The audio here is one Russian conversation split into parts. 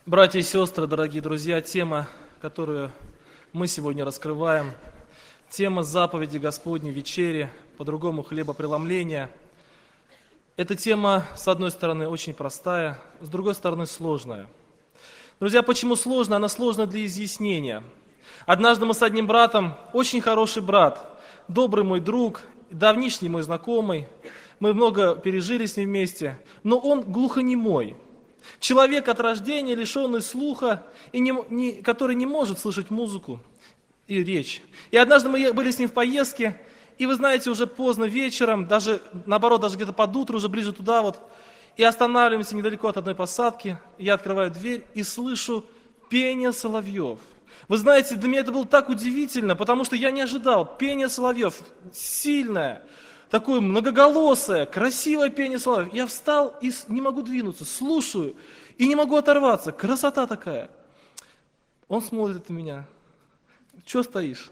Братья и сестры, дорогие друзья, тема, которую мы сегодня раскрываем, тема заповеди Господней, вечери, по-другому хлебопреломления. Эта тема, с одной стороны, очень простая, с другой стороны, сложная. Друзья, почему сложная? Она сложна для изъяснения. Однажды мы с одним братом, очень хороший брат, добрый мой друг, давнишний мой знакомый, мы много пережили с ним вместе, но он глухонемой. Человек от рождения, лишенный слуха, который не может слышать музыку и речь. И однажды мы были с ним в поездке, и вы знаете, уже поздно вечером, даже наоборот, даже где-то под утро, уже ближе туда вот, и останавливаемся недалеко от одной посадки, я открываю дверь и слышу пение соловьев. Вы знаете, для меня это было так удивительно, потому что я не ожидал. Пение соловьев сильное, такое многоголосое, красивое пение соловьев. Я встал и не могу двинуться, слушаю и не могу оторваться. Красота такая. Он смотрит на меня. Чего стоишь?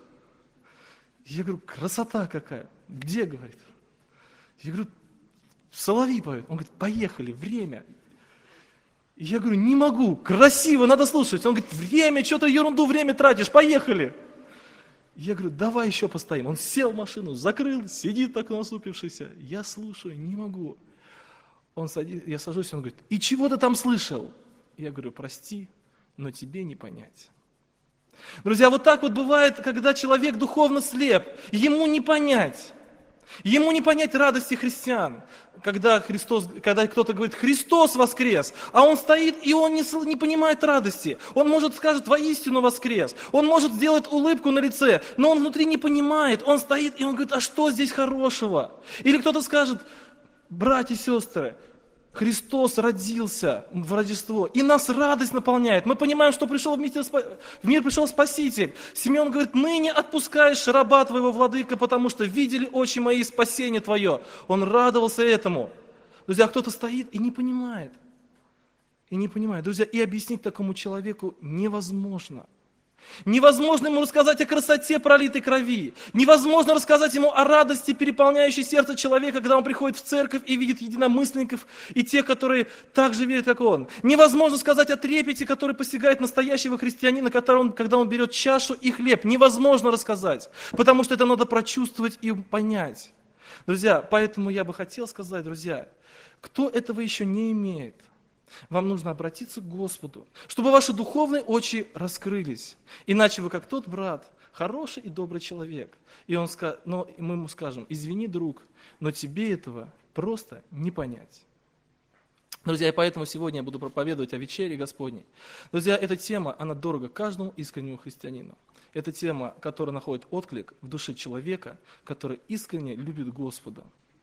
Я говорю, красота какая. Где, говорит? Я говорю, соловьи поют. Он говорит, поехали, время. Я говорю, не могу, красиво, надо слушать. Он говорит, время, что ты ерунду время тратишь, поехали. Я говорю, давай еще постоим. Он сел в машину, закрыл, сидит так насупившийся. Я слушаю, не могу. Я сажусь, он говорит, и чего ты там слышал? Я говорю, прости, но тебе не понять. Друзья, вот так вот бывает, когда человек духовно слеп, ему не понять. Ему не понять радости христиан, когда кто-то говорит, Христос воскрес, а он стоит и он не понимает радости. Он может скажет, воистину воскрес. Он может сделать улыбку на лице, но он внутри не понимает. Он стоит и он говорит, а что здесь хорошего? Или кто-то скажет, братья и сестры, Христос родился в Рождество, и нас радость наполняет. Мы понимаем, что в мир пришел Спаситель. Симеон говорит, ныне отпускаешь раба твоего, владыка, потому что видели очи мои спасение твое. Он радовался этому. Друзья, кто-то стоит и не понимает. Друзья, и объяснить такому человеку невозможно. Невозможно ему рассказать о красоте пролитой крови. Невозможно рассказать ему о радости, переполняющей сердце человека, когда он приходит в церковь и видит единомысленников и тех, которые так же верят, как он. Невозможно сказать о трепете, который постигает настоящего христианина, когда он берет чашу и хлеб. Невозможно рассказать, потому что это надо прочувствовать и понять. Друзья, поэтому я бы хотел сказать, друзья, кто этого еще не имеет, вам нужно обратиться к Господу, чтобы ваши духовные очи раскрылись. Иначе вы как тот брат, хороший и добрый человек. Но мы ему скажем, извини, друг, но тебе этого просто не понять. Друзья, и поэтому сегодня я буду проповедовать о вечере Господней. Друзья, эта тема, она дорога каждому искреннему христианину. Это тема, которая находит отклик в душе человека, который искренне любит Господа.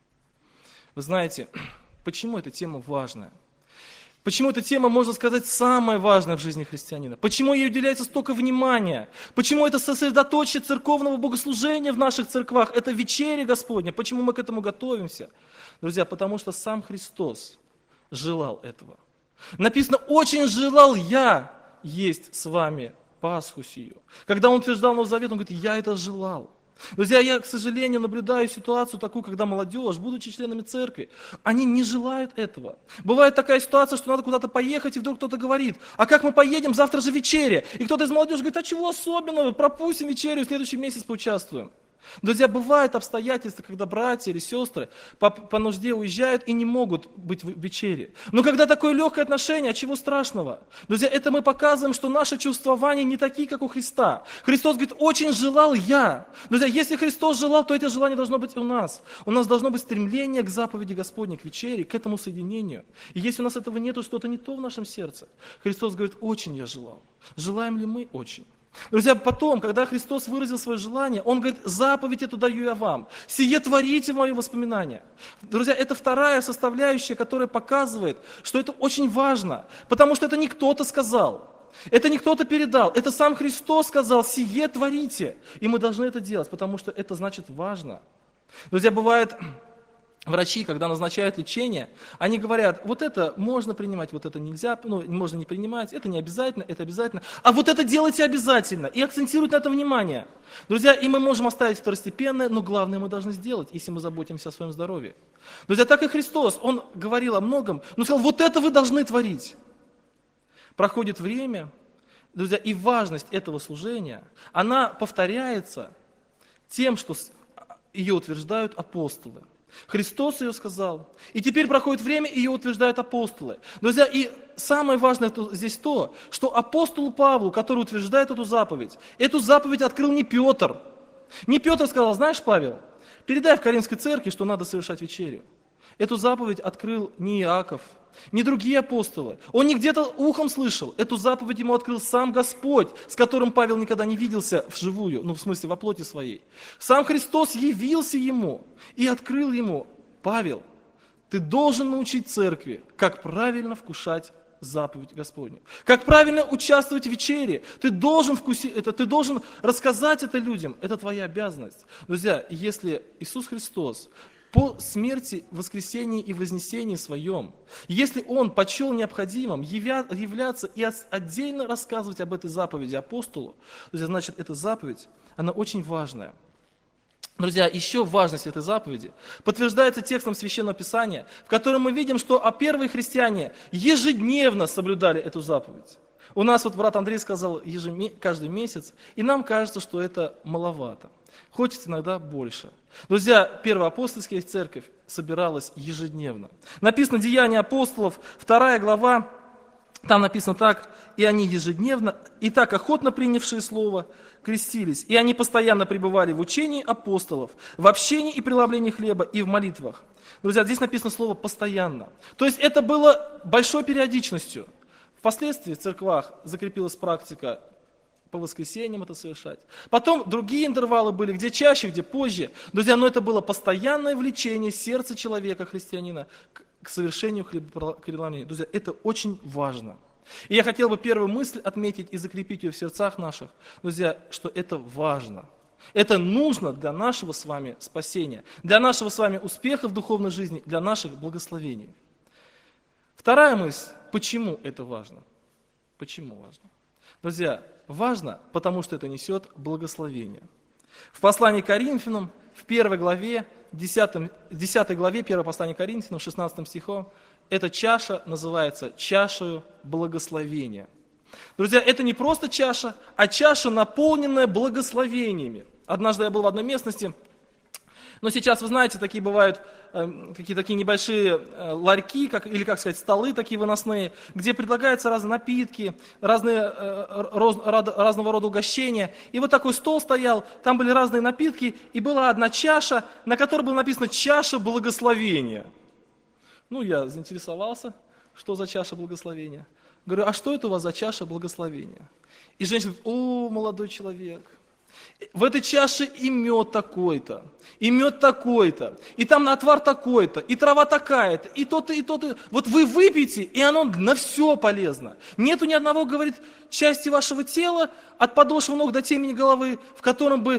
Вы знаете, почему эта тема важная? Почему эта тема, можно сказать, самая важная в жизни христианина? Почему ей уделяется столько внимания? Почему это сосредоточие церковного богослужения в наших церквах? Это вечеря Господня. Почему мы к этому готовимся? Друзья, потому что сам Христос желал этого. Написано, очень желал я есть с вами Пасху сию. Когда он утверждал Новый Завет, он говорит, я это желал. Друзья, я, к сожалению, наблюдаю ситуацию такую, когда молодежь, будучи членами церкви, они не желают этого. Бывает такая ситуация, что надо куда-то поехать, и вдруг кто-то говорит, а как мы поедем, завтра же вечеря. И кто-то из молодежи говорит, а чего особенного, пропустим вечерю, в следующий месяц поучаствуем. Друзья, бывают обстоятельства, когда братья или сестры по нужде уезжают и не могут быть в вечере. Но когда такое легкое отношение, а чего страшного? Друзья, это мы показываем, что наши чувствования не такие, как у Христа. Христос говорит, очень желал я. Друзья, если Христос желал, то это желание должно быть у нас. У нас должно быть стремление к заповеди Господней, к вечере, к этому соединению. И если у нас этого нет, то что-то не то в нашем сердце. Христос говорит, очень я желал. Желаем ли мы? Очень. Друзья, потом, когда Христос выразил свое желание, Он говорит, заповедь эту даю я вам, сие творите в мои воспоминания. Друзья, это вторая составляющая, которая показывает, что это очень важно, потому что это не кто-то сказал, это не кто-то передал, это сам Христос сказал, сие творите, и мы должны это делать, потому что это значит важно. Друзья, бывает... Врачи, когда назначают лечение, они говорят, вот это можно принимать, вот это нельзя, можно не принимать, это не обязательно, это обязательно, а вот это делайте обязательно, и акцентируют на это внимание. Друзья, и мы можем оставить второстепенное, но главное мы должны сделать, если мы заботимся о своем здоровье. Друзья, так и Христос, Он говорил о многом, но сказал, вот это вы должны творить. проходит время, друзья, и важность этого служения, она повторяется тем, что ее утверждают апостолы. Христос ее сказал, и теперь проходит время, и ее утверждают апостолы. Друзья, и самое важное здесь то, что апостолу Павлу, который утверждает эту заповедь открыл не Петр. Не Петр сказал: знаешь, Павел, передай в Коринфской церкви, что надо совершать вечерю. Эту заповедь открыл не Иаков, не другие апостолы. Он не где-то ухом слышал. Эту заповедь ему открыл сам Господь, с которым Павел никогда не виделся вживую, в смысле во плоти своей. Сам Христос явился ему и открыл ему: Павел, ты должен научить церкви, как правильно вкушать заповедь Господню, как правильно участвовать в вечере. Ты должен вкусить это, ты должен рассказать это людям. Это твоя обязанность. Друзья, если Иисус Христос по смерти, воскресении и вознесении своем, если Он почел необходимым являться и отдельно рассказывать об этой заповеди апостолу, друзья, значит, эта заповедь, она очень важная. Друзья, еще важность этой заповеди подтверждается текстом Священного Писания, в котором мы видим, что первые христиане ежедневно соблюдали эту заповедь. У нас вот брат Андрей сказал каждый месяц, и нам кажется, что это маловато. Хочется иногда больше. Друзья, Первая апостольская церковь собиралась ежедневно. Написано «Деяния апостолов», 2 глава, там написано так: «И они ежедневно, и так охотно принявшие слово, крестились, и они постоянно пребывали в учении апостолов, в общении и преломлении хлеба, и в молитвах». Друзья, здесь написано слово «постоянно». То есть это было большой периодичностью. Впоследствии в церквах закрепилась практика по воскресеньям это совершать. Потом другие интервалы были, где чаще, где позже. Друзья, но это было постоянное влечение сердца человека, христианина, к совершению хлебопреломления. Друзья, это очень важно. И я хотел бы первую мысль отметить и закрепить ее в сердцах наших, друзья, что это важно. Это нужно для нашего с вами спасения, для нашего с вами успеха в духовной жизни, для наших благословений. Вторая мысль, почему это важно? Почему важно? Друзья, важно, потому что это несет благословение. В послании к Коринфянам, в 1 главе, 10 главе 1 послания к Коринфянам, 16 стихом, эта чаша называется чашею благословения. Друзья, это не просто чаша, а чаша, наполненная благословениями. Однажды я был в одной местности, но сейчас, вы знаете, такие бывают какие-то такие небольшие ларьки, или, как сказать, столы такие выносные, где предлагаются разные напитки, разного рода угощения. И вот такой стол стоял, там были разные напитки, и была одна чаша, на которой было написано «чаша благословения». Ну, я заинтересовался, что за чаша благословения. Говорю: а что это у вас за чаша благословения? И женщина говорит: о, молодой человек, в этой чаше и мед такой-то, и мед такой-то, и там отвар такой-то, и трава такая-то, и то-то, и то-то. Вот вы выпьете, и оно на все полезно. Нету ни одного, говорит, части вашего тела, от подошвы ног до темени головы, в котором бы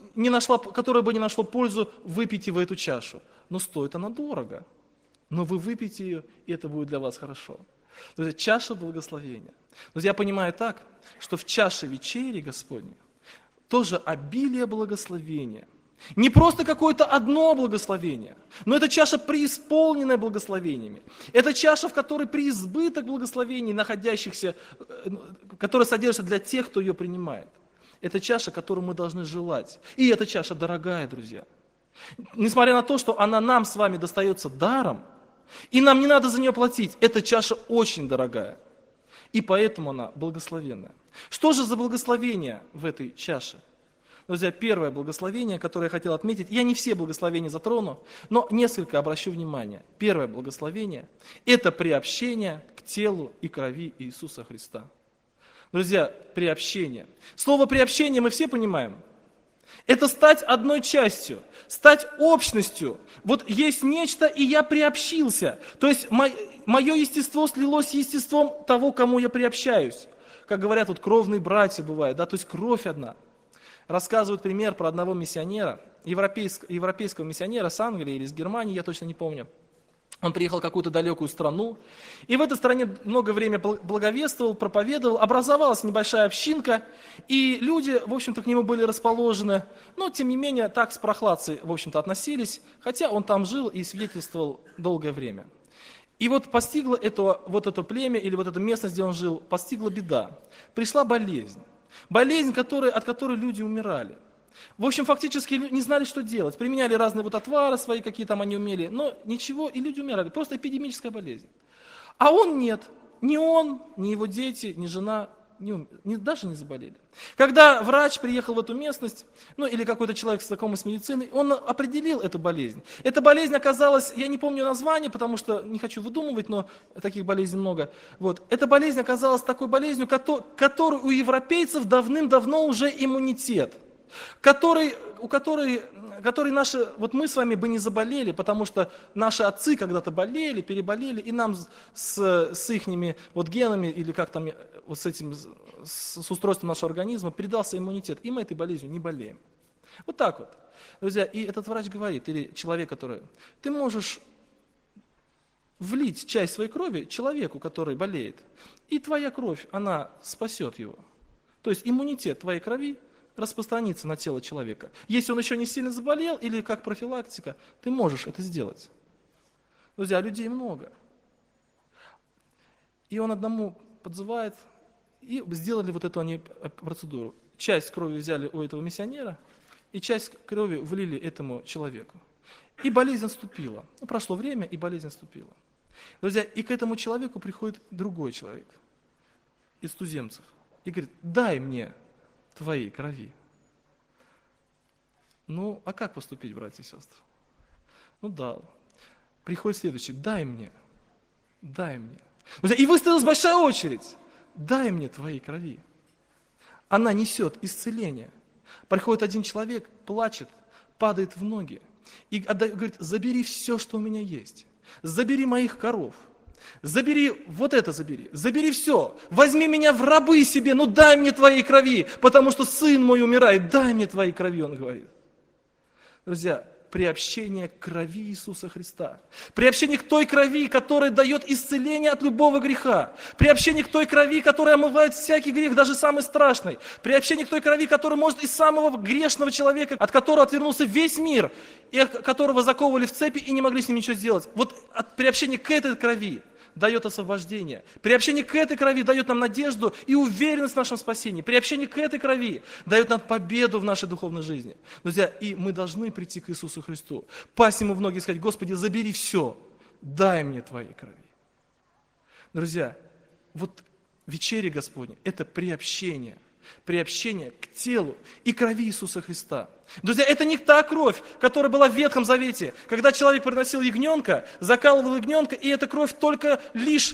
которое бы не нашло пользу, выпейте в эту чашу. Но стоит она дорого. Но вы выпьете ее, и это будет для вас хорошо. Друзья, чаша благословения. Друзья, я понимаю так, что в чаше вечери Господней тоже обилие благословения. Не просто какое-то одно благословение, но это чаша, преисполненная благословениями. Это чаша, в которой преизбыток благословений, находящихся, которая содержится для тех, кто ее принимает. Это чаша, которую мы должны желать. И эта чаша дорогая, друзья. Несмотря на то, что она нам с вами достается даром, и нам не надо за нее платить, эта чаша очень дорогая. И поэтому она благословенная. Что же за благословение в этой чаше? Друзья, первое благословение, которое я хотел отметить, я не все благословения затрону, но несколько обращу внимание. Первое благословение – это приобщение к телу и крови Иисуса Христа. Друзья, приобщение. Слово приобщение мы все понимаем. Это стать одной частью, стать общностью. Вот есть нечто, и я приобщился. То есть мое естество слилось с естеством того, кому я приобщаюсь. Как говорят, вот кровные братья бывают, да, то есть кровь одна. Рассказывают пример про одного миссионера, европейского миссионера с Англии или с Германии, я точно не помню. Он приехал в какую-то далекую страну, и в этой стране много времени благовествовал, проповедовал, образовалась небольшая общинка, и люди, в общем-то, к нему были расположены, но, тем не менее, так с прохладцей, в общем-то, относились, хотя он там жил и свидетельствовал долгое время. И вот постигла это племя или вот эту местность, где он жил, постигла беда. Пришла болезнь. Болезнь, от которой люди умирали. В общем, фактически не знали, что делать. Применяли разные вот отвары свои, какие там они умели, но ничего, и люди умирали. Просто эпидемическая болезнь. А он нет. Ни он, ни его дети, ни жена даже не заболели. Когда врач приехал в эту местность, или какой-то человек, знакомый с медициной, он определил эту болезнь. Эта болезнь оказалась, я не помню название, потому что не хочу выдумывать, но таких болезней много. Вот. Эта болезнь оказалась такой болезнью, которой у европейцев давным-давно уже иммунитет. У которой наши, вот мы с вами бы не заболели, потому что наши отцы когда-то болели, переболели, и нам с ихними вот генами или как там, вот с устройством нашего организма передался иммунитет, и мы этой болезнью не болеем. Вот так вот. Друзья, и этот врач говорит, или человек, ты можешь влить часть своей крови человеку, который болеет, и твоя кровь, она спасет его. То есть иммунитет твоей крови распространится на тело человека. Если он еще не сильно заболел, или как профилактика, ты можешь это сделать. Друзья, людей много. И он одному подзывает, и сделали вот эту они процедуру. Часть крови взяли у этого миссионера, и часть крови влили этому человеку. И болезнь наступила. Прошло время, и болезнь наступила. Друзья, и к этому человеку приходит другой человек из туземцев и говорит: дай мне твоей крови. А как поступить, братья и сестры? Дал. Приходит следующий: дай мне. Друзья, и выставилась большая очередь. Дай мне твоей крови. Она несет исцеление. Приходит один человек, плачет, падает в ноги и говорит: забери все, что у меня есть. Забери моих коров. Забери забери все, возьми меня в рабы себе, дай мне твоей крови, потому что сын мой умирает, дай мне твоей крови, он говорит. Друзья, приобщение к крови Иисуса Христа, приобщение к той крови, которая дает исцеление от любого греха, приобщение к той крови, которая омывает всякий грех, даже самый страшный, приобщение к той крови, которая может из самого грешного человека, от которого отвернулся весь мир, и которого заковывали в цепи и не могли с ним ничего сделать. Вот приобщение к этой крови дает освобождение. Приобщение к этой крови дает нам надежду и уверенность в нашем спасении. Приобщение к этой крови дает нам победу в нашей духовной жизни. Друзья, и мы должны прийти к Иисусу Христу, пасть Ему в ноги и сказать: Господи, забери все, дай мне Твоей крови. Друзья, вот вечеря Господня – это приобщение к телу и крови Иисуса Христа. Друзья, это не та кровь, которая была в Ветхом Завете, когда человек приносил ягненка, закалывал ягненка, и эта кровь только лишь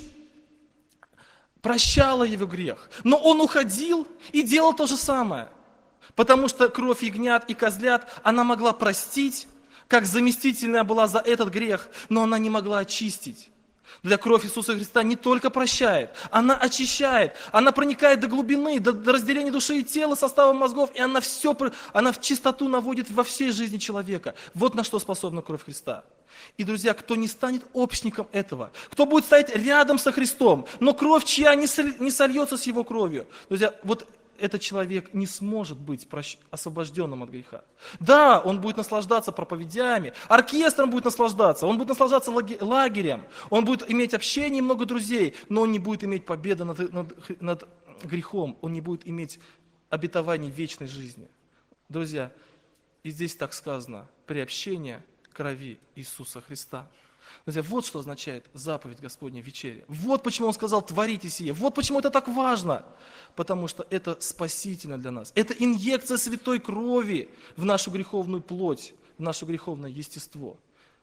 прощала его грех. Но он уходил и делал то же самое, потому что кровь ягнят и козлят, она могла простить, как заместительная была за этот грех, но она не могла очистить. Для кровь Иисуса Христа не только прощает, она очищает, она проникает до глубины, до разделения души и тела, состава мозгов, и она в чистоту наводит во всей жизни человека. Вот на что способна кровь Христа. И, друзья, кто не станет общником этого, кто будет стоять рядом со Христом, но кровь чья не сольется с его кровью, друзья, вот этот человек не сможет быть освобожденным от греха. Да, он будет наслаждаться проповедями, оркестром будет наслаждаться, он будет наслаждаться лагерем, он будет иметь общение и много друзей, но он не будет иметь победы над грехом, он не будет иметь обетований вечной жизни. Друзья, и здесь так сказано: приобщение крови Иисуса Христа. Друзья, вот что означает заповедь Господня вечеря. Вот почему Он сказал: творите сие. Вот почему это так важно. Потому что это спасительно для нас. Это инъекция святой крови в нашу греховную плоть, в наше греховное естество.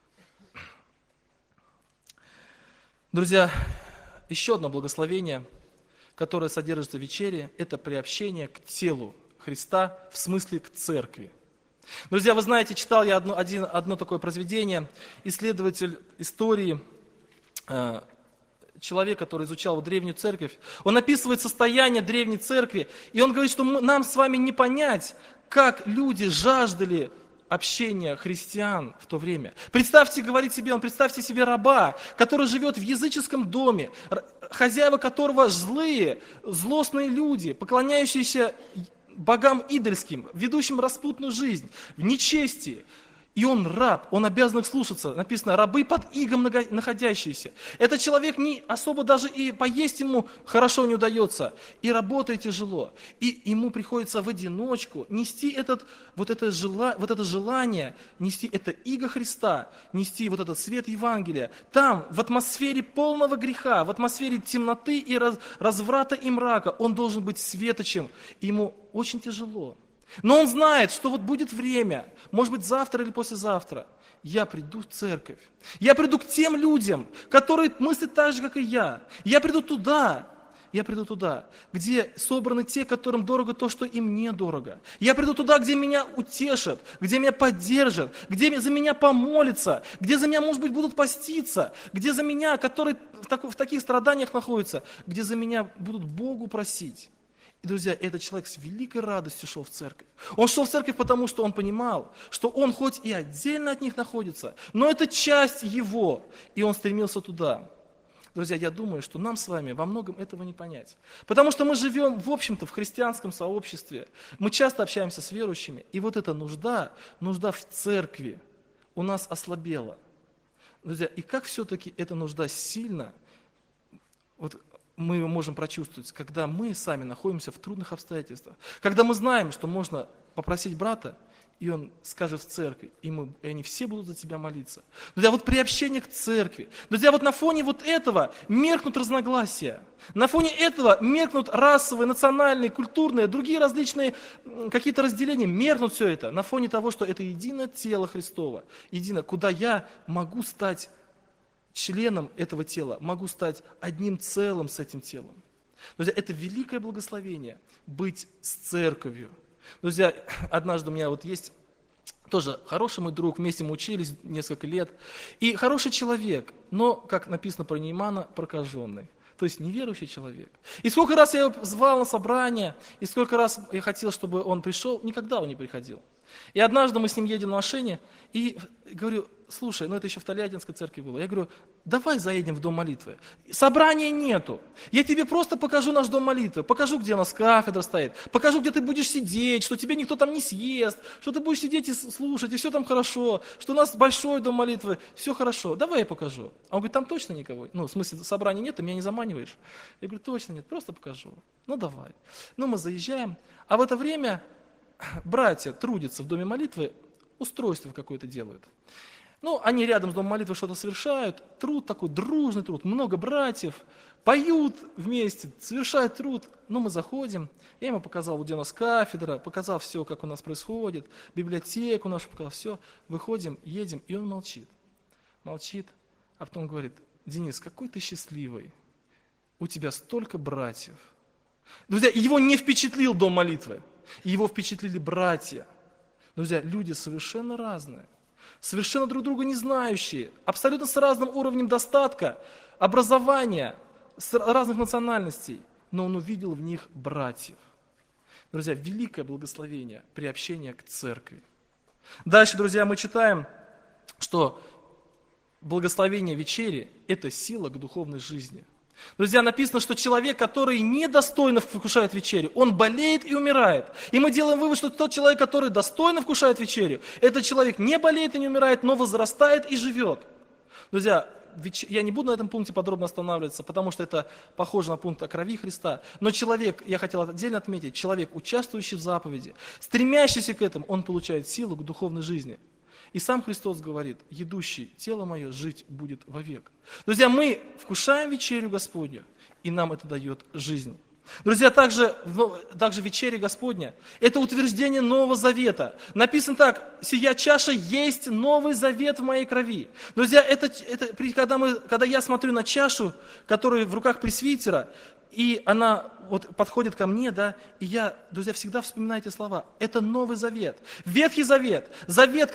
Друзья, еще одно благословение, которое содержится в вечере, это приобщение к телу Христа, в смысле к церкви. Друзья, вы знаете, читал я одно такое произведение, исследователь истории, человек, который изучал древнюю церковь, он описывает состояние древней церкви, и он говорит, что нам с вами не понять, как люди жаждали общения христиан в то время. Представьте себе раба, который живет в языческом доме, хозяева которого злые, злостные люди, поклоняющиеся богам идольским, ведущим распутную жизнь, в нечестии. И он раб, он обязан их слушаться. Написано, рабы под игом находящиеся. Этот человек не особо даже и поесть ему хорошо не удается. И работает тяжело. И ему приходится в одиночку нести это желание, нести это иго Христа, нести вот этот свет Евангелия. Там, в атмосфере полного греха, в атмосфере темноты и разврата и мрака, он должен быть светочем. Ему очень тяжело. Но он знает, что вот будет время, может быть, завтра или послезавтра, я приду в церковь. Я приду к тем людям, которые мыслят так же, как и я. Я приду туда, где собраны те, которым дорого то, что им недорого. Я приду туда, где меня утешат, где меня поддержат, где за меня помолятся, где за меня, может быть, будут поститься, где за меня, которые в таких страданиях находятся, где за меня будут Богу просить. И, друзья, этот человек с великой радостью шел в церковь. Он шел в церковь, потому что он понимал, что он хоть и отдельно от них находится, но это часть его, и он стремился туда. Друзья, я думаю, что нам с вами во многом этого не понять. Потому что мы живем, в общем-то, в христианском сообществе. Мы часто общаемся с верующими, и вот эта нужда в церкви у нас ослабела. Друзья, и как все-таки эта нужда сильно, мы ее можем прочувствовать, когда мы сами находимся в трудных обстоятельствах. Когда мы знаем, что можно попросить брата, и он скажет в церкви, и они все будут за тебя молиться. Друзья, вот приобщение к церкви. Друзья, вот на фоне вот этого меркнут разногласия. На фоне этого меркнут расовые, национальные, культурные, другие различные какие-то разделения. Меркнут все это на фоне того, что это единое тело Христово. Единое, куда я могу стать членом этого тела, могу стать одним целым с этим телом. Друзья, это великое благословение быть с церковью. Друзья, однажды у меня есть тоже хороший мой друг, вместе мы учились несколько лет, и хороший человек, но, как написано про Неймана, прокаженный. То есть неверующий человек. И сколько раз я его звал на собрание, и сколько раз я хотел, чтобы он пришел, никогда он не приходил. И однажды мы с ним едем на машине, и говорю, слушай, это еще в Тольяттинской церкви было. Я говорю, давай заедем в дом молитвы. Собрания нету. Я тебе просто покажу наш дом молитвы. Покажу, где у нас кафедра стоит. Покажу, где ты будешь сидеть, что тебе никто там не съест, что ты будешь сидеть и слушать, и все там хорошо, что у нас большой дом молитвы, все хорошо. Давай я покажу. А он говорит, там точно никого? В смысле, собрания нет, ты меня не заманиваешь? Я говорю, точно нет, просто покажу. Давай. Мы заезжаем, а в это время братья трудятся в доме молитвы, устройство какое-то делают. Они рядом с домом молитвы что-то совершают, труд такой, дружный труд, много братьев, поют вместе, совершают труд. Мы заходим, я ему показал, где у нас кафедра, показал все, как у нас происходит, библиотеку нашу показал, все. Выходим, едем, и он молчит, а потом говорит, Денис, какой ты счастливый, у тебя столько братьев. Друзья, его не впечатлил дом молитвы, его впечатлили братья. Друзья, люди совершенно разные. Совершенно друг друга не знающие, абсолютно с разным уровнем достатка, образования, с разных национальностей, но он увидел в них братьев. Друзья, великое благословение приобщения к церкви. Дальше, друзья, мы читаем, что благословение вечери – это сила к духовной жизни. Друзья, написано, что человек, который недостойно вкушает вечерю, он болеет и умирает. И мы делаем вывод, что тот человек, который достойно вкушает вечерю, этот человек не болеет и не умирает, но возрастает и живет. Друзья, я не буду на этом пункте подробно останавливаться, потому что это похоже на пункт о крови Христа. Но человек, я хотел отдельно отметить, человек, участвующий в заповеди, стремящийся к этому, он получает силу к духовной жизни. И сам Христос говорит, едущий тело мое жить будет вовек. Друзья, мы вкушаем вечерю Господню, и нам это дает жизнь. Друзья, также вечеря Господня – это утверждение Нового Завета. Написано так, «Сия чаша есть Новый Завет в моей крови». Друзья, когда я смотрю на чашу, которая в руках пресвитера, и она подходит ко мне, и я, друзья, всегда вспоминаю эти слова. Это Новый Завет. Ветхий Завет. Завет,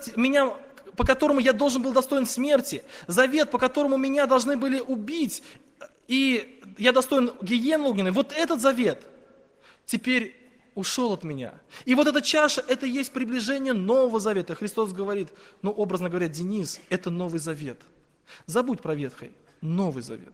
по которому я должен был достоин смерти. Завет, по которому меня должны были убить. И я достоин гиены огненной. Вот этот завет теперь ушел от меня. И вот эта чаша, это есть приближение Нового Завета. Христос говорит, образно говоря, Денис, это Новый Завет. Забудь про Ветхий, Новый Завет.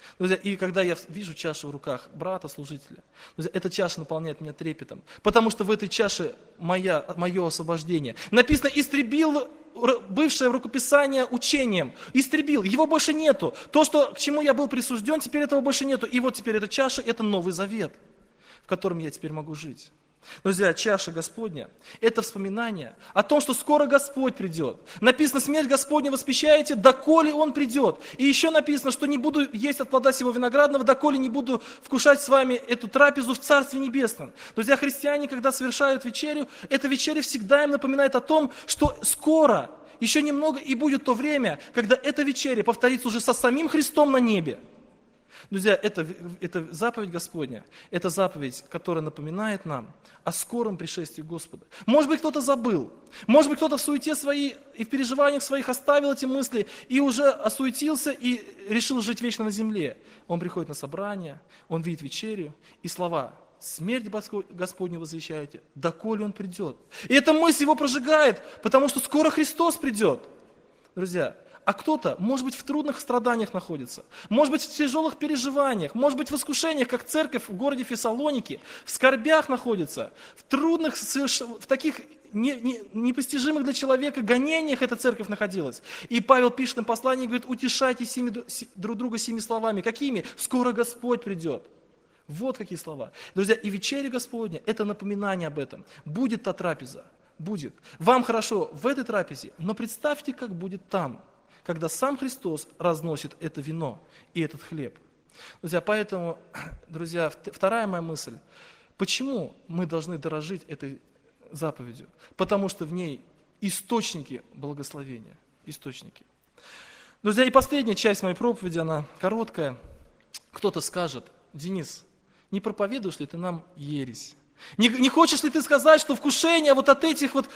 Друзья, и когда я вижу чашу в руках брата, служителя, друзья, эта чаша наполняет меня трепетом, потому что в этой чаше мое освобождение. Написано, истребил бывшее в рукописание учением, истребил, его больше нету. То, к чему я был присужден, теперь этого больше нету. И вот теперь эта чаша, это Новый Завет, в котором я теперь могу жить. Друзья, чаша Господня – это вспоминание о том, что скоро Господь придет. Написано, смерть Господня воспещаете, доколе Он придет. И еще написано, что не буду есть от плода сего виноградного, доколе не буду вкушать с вами эту трапезу в Царстве Небесном. Друзья, христиане, когда совершают вечерю, эта вечеря всегда им напоминает о том, что скоро, еще немного, и будет то время, когда эта вечеря повторится уже со самим Христом на небе. Друзья, это заповедь Господня, это заповедь, которая напоминает нам о скором пришествии Господа. Может быть, кто-то забыл, может быть, кто-то в суете своей и в переживаниях своих оставил эти мысли и уже осуетился и решил жить вечно на земле. Он приходит на собрание, он видит вечерю и слова «Смерть Господню возвещаете, доколе Он придет». И эта мысль его прожигает, потому что скоро Христос придет. Друзья, а кто-то, может быть, в трудных страданиях находится, может быть, в тяжелых переживаниях, может быть, в искушениях, как церковь в городе Фессалоники, в скорбях находится, в трудных, в таких непостижимых для человека гонениях эта церковь находилась. И Павел пишет им послание и говорит, утешайте друг друга сими словами. Какими? Скоро Господь придет. Вот какие слова. Друзья, и вечеря Господня – это напоминание об этом. Будет та трапеза, будет. Вам хорошо в этой трапезе, но представьте, как будет там, когда сам Христос разносит это вино и этот хлеб. Друзья, поэтому, друзья, вторая моя мысль. Почему мы должны дорожить этой заповедью? Потому что в ней источники благословения. Источники. Друзья, и последняя часть моей проповеди, она короткая. Кто-то скажет, Денис, не проповедуешь ли ты нам ересь? Не хочешь ли ты сказать, что вкушение вот от этих вот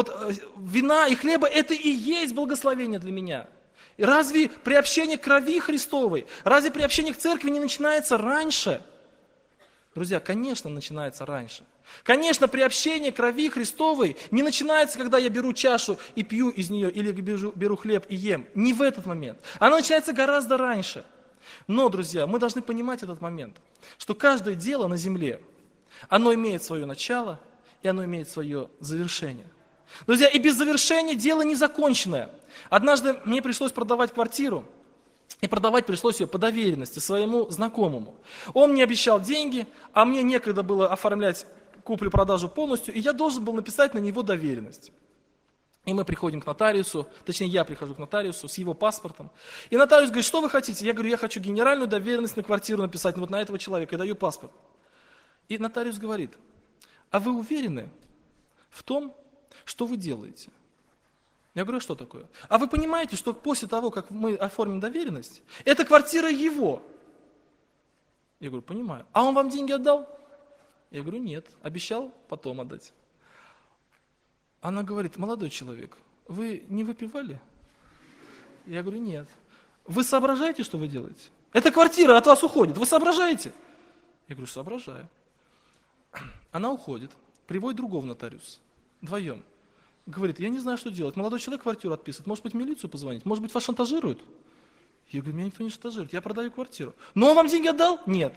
вина и хлеба, это и есть благословение для меня? И разве приобщение к крови Христовой, разве приобщение к церкви не начинается раньше? Друзья, конечно, начинается раньше. Конечно, приобщение к крови Христовой не начинается, когда я беру чашу и пью из нее, или беру хлеб и ем. Не в этот момент. Оно начинается гораздо раньше. Но, друзья, мы должны понимать этот момент, что каждое дело на земле, оно имеет свое начало, и оно имеет свое завершение. Друзья, и без завершения дело не законченное. Однажды мне пришлось продавать квартиру, и продавать пришлось ее по доверенности своему знакомому. Он мне обещал деньги, а мне некогда было оформлять куплю-продажу полностью, и я должен был написать на него доверенность. И мы приходим к нотариусу, точнее я прихожу к нотариусу с его паспортом. И нотариус говорит, что вы хотите? Я говорю, я хочу генеральную доверенность на квартиру написать вот на этого человека, и даю паспорт. И нотариус говорит, а вы уверены в том, что вы делаете? Я говорю, что такое? А вы понимаете, что после того, как мы оформим доверенность, эта квартира его? Я говорю, понимаю. А он вам деньги отдал? Я говорю, нет, обещал потом отдать. Она говорит, молодой человек, вы не выпивали? Я говорю, нет. Вы соображаете, что вы делаете? Эта квартира от вас уходит, вы соображаете? Я говорю, соображаю. Она уходит, приводит другого нотариуса, вдвоем. Говорит, я не знаю, что делать. Молодой человек квартиру отписывает, может быть, в милицию позвонить, может быть, вас шантажируют? Я говорю, меня никто не шантажирует, я продаю квартиру. Но он вам деньги отдал? Нет.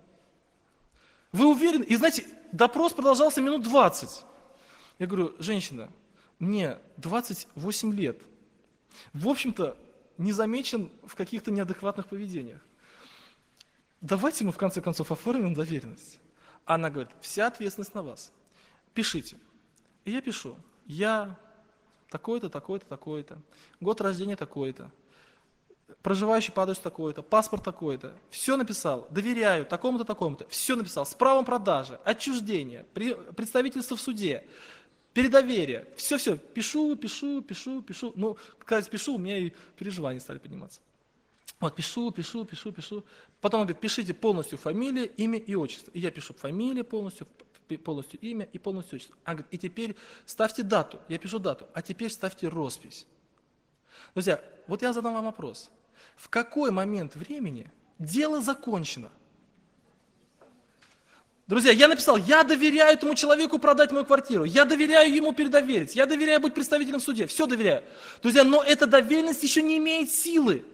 Вы уверены? И знаете, допрос продолжался минут 20. Я говорю, женщина, мне 28 лет. В общем-то, не замечен в каких-то неадекватных поведениях. Давайте мы в конце концов оформим доверенность. Она говорит, вся ответственность на вас. Пишите. И я пишу. Я такой-то, такой-то, такой-то. Год рождения такой-то. Проживающий по адресу такой-то. Паспорт такой-то. Все написал. Доверяю такому-то, такому-то. Все написал. С правом продажи, отчуждения, представительство в суде, передоверие. Все-все. Пишу. Ну, когда пишу, у меня и переживания стали подниматься. Вот, пишу. Потом он говорит, пишите полностью фамилия, имя и отчество. И я пишу фамилия полностью имя и полностью отчество. Она говорит, и теперь ставьте дату. Я пишу дату, а теперь ставьте роспись. Друзья, вот я задам вам вопрос. В какой момент времени дело закончено? Друзья, я написал, я доверяю этому человеку продать мою квартиру, я доверяю ему передоверить, я доверяю быть представителем в суде, все доверяю. Друзья, но эта доверенность еще не имеет силы.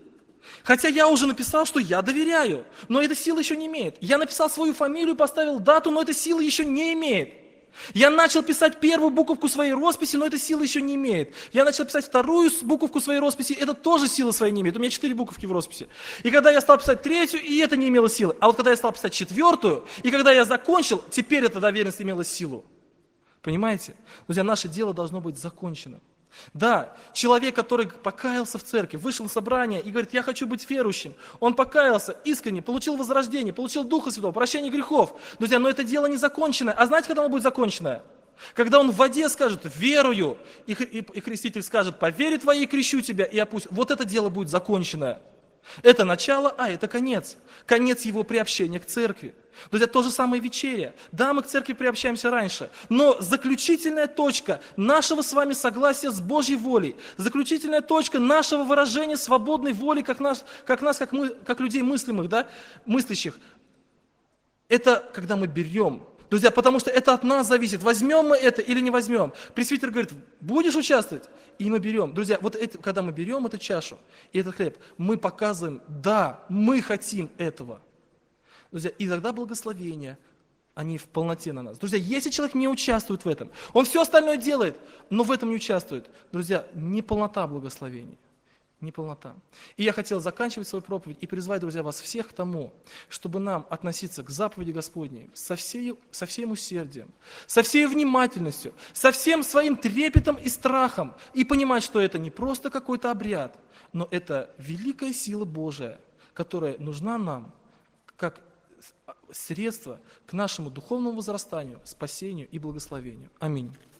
Хотя я уже написал, что я доверяю, но эта сила еще не имеет. Я написал свою фамилию, поставил дату, но эта сила еще не имеет. Я начал писать первую буковку своей росписи, но эта сила еще не имеет. Я начал писать вторую буковку своей росписи, это тоже сила своей не имеет. У меня 4 буковки в росписи. И когда я стал писать третью, и это не имело силы. А вот когда я стал писать четвертую, и когда я закончил, теперь эта доверенность имела силу. Понимаете? Друзья, наше дело должно быть закончено. Да, человек, который покаялся в церкви, вышел в собрание и говорит, я хочу быть верующим. Он покаялся искренне, получил возрождение, получил Духа Святого, прощение грехов. Друзья, но это дело не законченное. А знаете, когда оно будет законченное? Когда он в воде скажет, верую, и креститель скажет, по вере твоей крещу тебя и опусть. Вот это дело будет законченное. Это начало, а это конец. Конец его приобщения к церкви. Друзья, то же самое вечеря. Да, мы к церкви приобщаемся раньше, но заключительная точка нашего с вами согласия с Божьей волей, заключительная точка нашего выражения свободной воли, как людей мыслимых, да, мыслящих, это когда мы берем. Друзья, потому что это от нас зависит, возьмем мы это или не возьмем. Пресвитер говорит, будешь участвовать? И мы берем. Друзья, вот это, когда мы берем эту чашу и этот хлеб, мы показываем, да, мы хотим этого. Друзья, и тогда благословения, они в полноте на нас. Друзья, если человек не участвует в этом, он все остальное делает, но в этом не участвует, друзья, не полнота благословений. Не полнота. И я хотел заканчивать свою проповедь и призвать, друзья, вас всех к тому, чтобы нам относиться к заповеди Господней со всем усердием, со всей внимательностью, со всем своим трепетом и страхом, и понимать, что это не просто какой-то обряд, но это великая сила Божия, которая нужна нам как средство к нашему духовному возрастанию, спасению и благословению. Аминь.